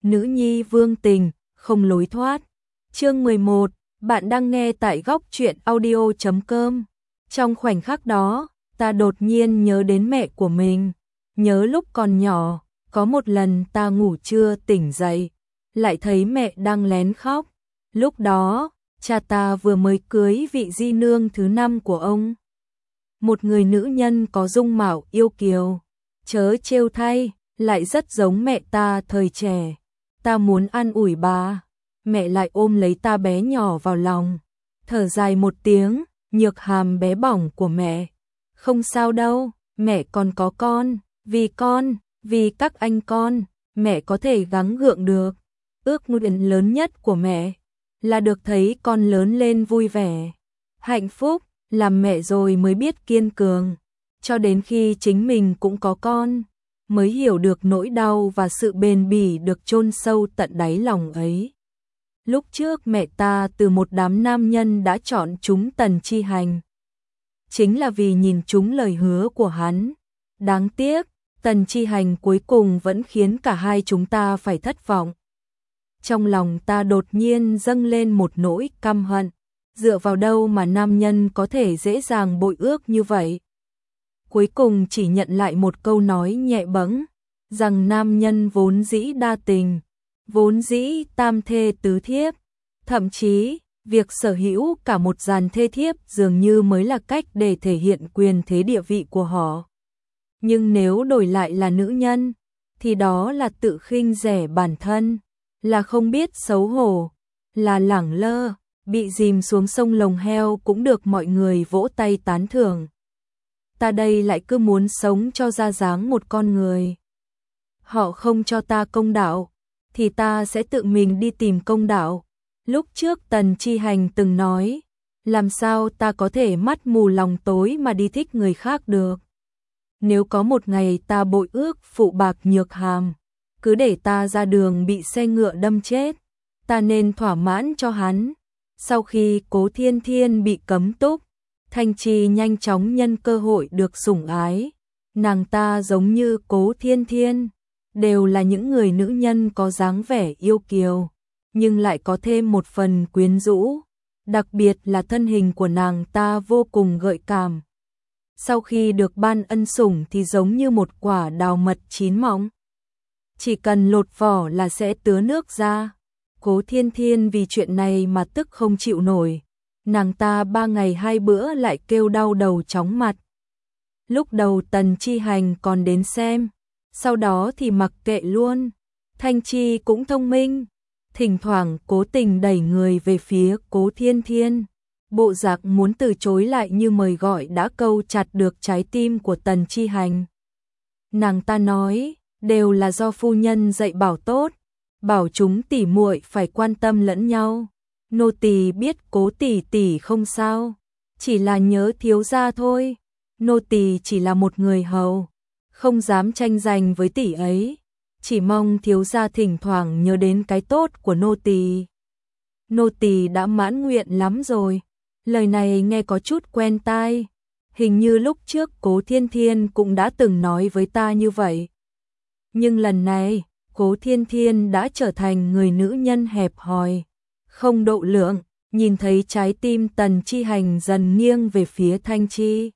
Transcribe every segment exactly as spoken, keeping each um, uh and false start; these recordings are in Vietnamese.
nữ nhi vương tình, không lối thoát. Chương mười một, bạn đang nghe tại góc truyện audio chấm com. Trong khoảnh khắc đó, ta đột nhiên nhớ đến mẹ của mình. Nhớ lúc còn nhỏ, có một lần ta ngủ trưa tỉnh dậy, lại thấy mẹ đang lén khóc. Lúc đó, cha ta vừa mới cưới vị di nương thứ năm của ông. Một người nữ nhân có dung mạo yêu kiều, chớ trêu thay, lại rất giống mẹ ta thời trẻ. Ta muốn an ủi bà, mẹ lại ôm lấy ta bé nhỏ vào lòng, thở dài một tiếng, nhược hàm bé bỏng của mẹ. Không sao đâu, mẹ còn có con, vì con, vì các anh con, mẹ có thể gắng gượng được. Ước nguyện lớn nhất của mẹ là được thấy con lớn lên vui vẻ, hạnh phúc. Làm mẹ rồi mới biết kiên cường, cho đến khi chính mình cũng có con, mới hiểu được nỗi đau và sự bền bỉ được chôn sâu tận đáy lòng ấy. Lúc trước mẹ ta từ một đám nam nhân đã chọn chúng Tần Chi Hành, chính là vì nhìn trúng lời hứa của hắn. Đáng tiếc, Tần Chi Hành cuối cùng vẫn khiến cả hai chúng ta phải thất vọng. Trong lòng ta đột nhiên dâng lên một nỗi căm hận. Dựa vào đâu mà nam nhân có thể dễ dàng bội ước như vậy? Cuối cùng chỉ nhận lại một câu nói nhẹ bẫng, rằng nam nhân vốn dĩ đa tình, vốn dĩ tam thê tứ thiếp, thậm chí việc sở hữu cả một dàn thê thiếp dường như mới là cách để thể hiện quyền thế địa vị của họ. Nhưng nếu đổi lại là nữ nhân, thì đó là tự khinh rẻ bản thân, là không biết xấu hổ, là lẳng lơ. Bị dìm xuống sông lồng heo cũng được mọi người vỗ tay tán thưởng. Ta đây lại cứ muốn sống cho ra dáng một con người. Họ không cho ta công đạo, thì ta sẽ tự mình đi tìm công đạo. Lúc trước Tần Chi Hành từng nói, làm sao ta có thể mắt mù lòng tối mà đi thích người khác được. Nếu có một ngày ta bội ước phụ bạc nhược hàm, cứ để ta ra đường bị xe ngựa đâm chết, ta nên thỏa mãn cho hắn. Sau khi Cố Thiên Thiên bị cấm túc, Thanh Chi nhanh chóng nhân cơ hội được sủng ái. Nàng ta giống như Cố Thiên Thiên, đều là những người nữ nhân có dáng vẻ yêu kiều, nhưng lại có thêm một phần quyến rũ, đặc biệt là thân hình của nàng ta vô cùng gợi cảm. Sau khi được ban ân sủng thì giống như một quả đào mật chín mọng, chỉ cần lột vỏ là sẽ tứa nước ra. Cố Thiên Thiên vì chuyện này mà tức không chịu nổi, nàng ta ba ngày hai bữa lại kêu đau đầu chóng mặt. Lúc đầu Tần Chi Hành còn đến xem, sau đó thì mặc kệ luôn. Thanh Chi cũng thông minh, thỉnh thoảng cố tình đẩy người về phía Cố Thiên Thiên, bộ dạng muốn từ chối lại như mời gọi đã câu chặt được trái tim của Tần Chi Hành. Nàng ta nói, đều là do phu nhân dạy bảo tốt, bảo chúng tỉ muội phải quan tâm lẫn nhau. Nô tỳ biết Cố tỷ tỷ không sao, chỉ là nhớ thiếu gia thôi. Nô tỳ chỉ là một người hầu, không dám tranh giành với tỷ ấy, chỉ mong thiếu gia thỉnh thoảng nhớ đến cái tốt của nô tỳ. Nô tỳ đã mãn nguyện lắm rồi. Lời này nghe có chút quen tai, hình như lúc trước Cố Thiên Thiên cũng đã từng nói với ta như vậy. Nhưng lần này, Cố Thiên Thiên đã trở thành người nữ nhân hẹp hòi, không độ lượng. Nhìn thấy trái tim Tần Chi Hành dần nghiêng về phía Thanh Chi,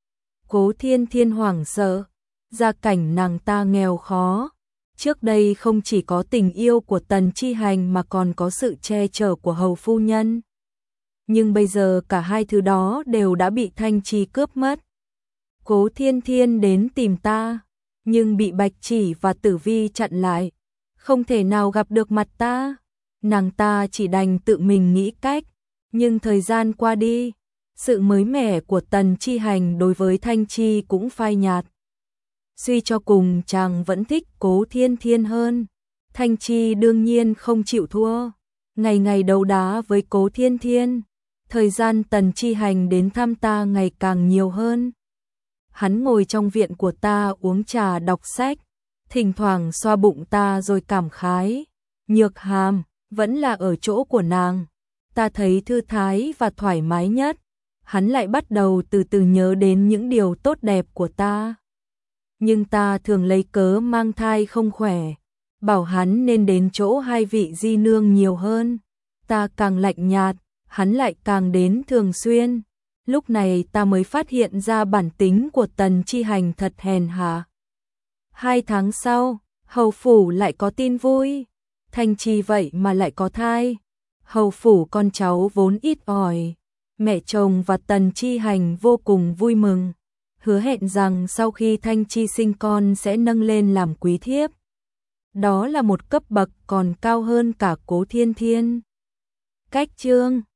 Cố Thiên Thiên hoảng sợ. Gia cảnh nàng ta nghèo khó, trước đây không chỉ có tình yêu của Tần Chi Hành mà còn có sự che chở của hầu phu nhân. Nhưng bây giờ cả hai thứ đó đều đã bị Thanh Chi cướp mất. Cố Thiên Thiên đến tìm ta, nhưng bị Bạch Chỉ và Tử Vi chặn lại, không thể nào gặp được mặt ta. Nàng ta chỉ đành tự mình nghĩ cách, nhưng thời gian qua đi, sự mới mẻ của Tần Chi Hành đối với Thanh Chi cũng phai nhạt. Suy cho cùng chàng vẫn thích Cố Thiên Thiên hơn. Thanh Chi đương nhiên không chịu thua, ngày ngày đấu đá với Cố Thiên Thiên. Thời gian Tần Chi Hành đến thăm ta ngày càng nhiều hơn. Hắn ngồi trong viện của ta uống trà đọc sách, thỉnh thoảng xoa bụng ta rồi cảm khái. Nhược hàm, vẫn là ở chỗ của nàng, ta thấy thư thái và thoải mái nhất. Hắn lại bắt đầu từ từ nhớ đến những điều tốt đẹp của ta. Nhưng ta thường lấy cớ mang thai không khỏe, bảo hắn nên đến chỗ hai vị di nương nhiều hơn. Ta càng lạnh nhạt, hắn lại càng đến thường xuyên. Lúc này ta mới phát hiện ra bản tính của Tần Chi Hành thật hèn hạ. Hai tháng sau, hầu phủ lại có tin vui. Thanh Chi vậy mà lại có thai. Hầu phủ con cháu vốn ít ỏi. Mẹ chồng và Tần Chi Hành vô cùng vui mừng. Hứa hẹn rằng sau khi Thanh Chi sinh con sẽ nâng lên làm quý thiếp. Đó là một cấp bậc còn cao hơn cả Cố Thiên Thiên. Cách chương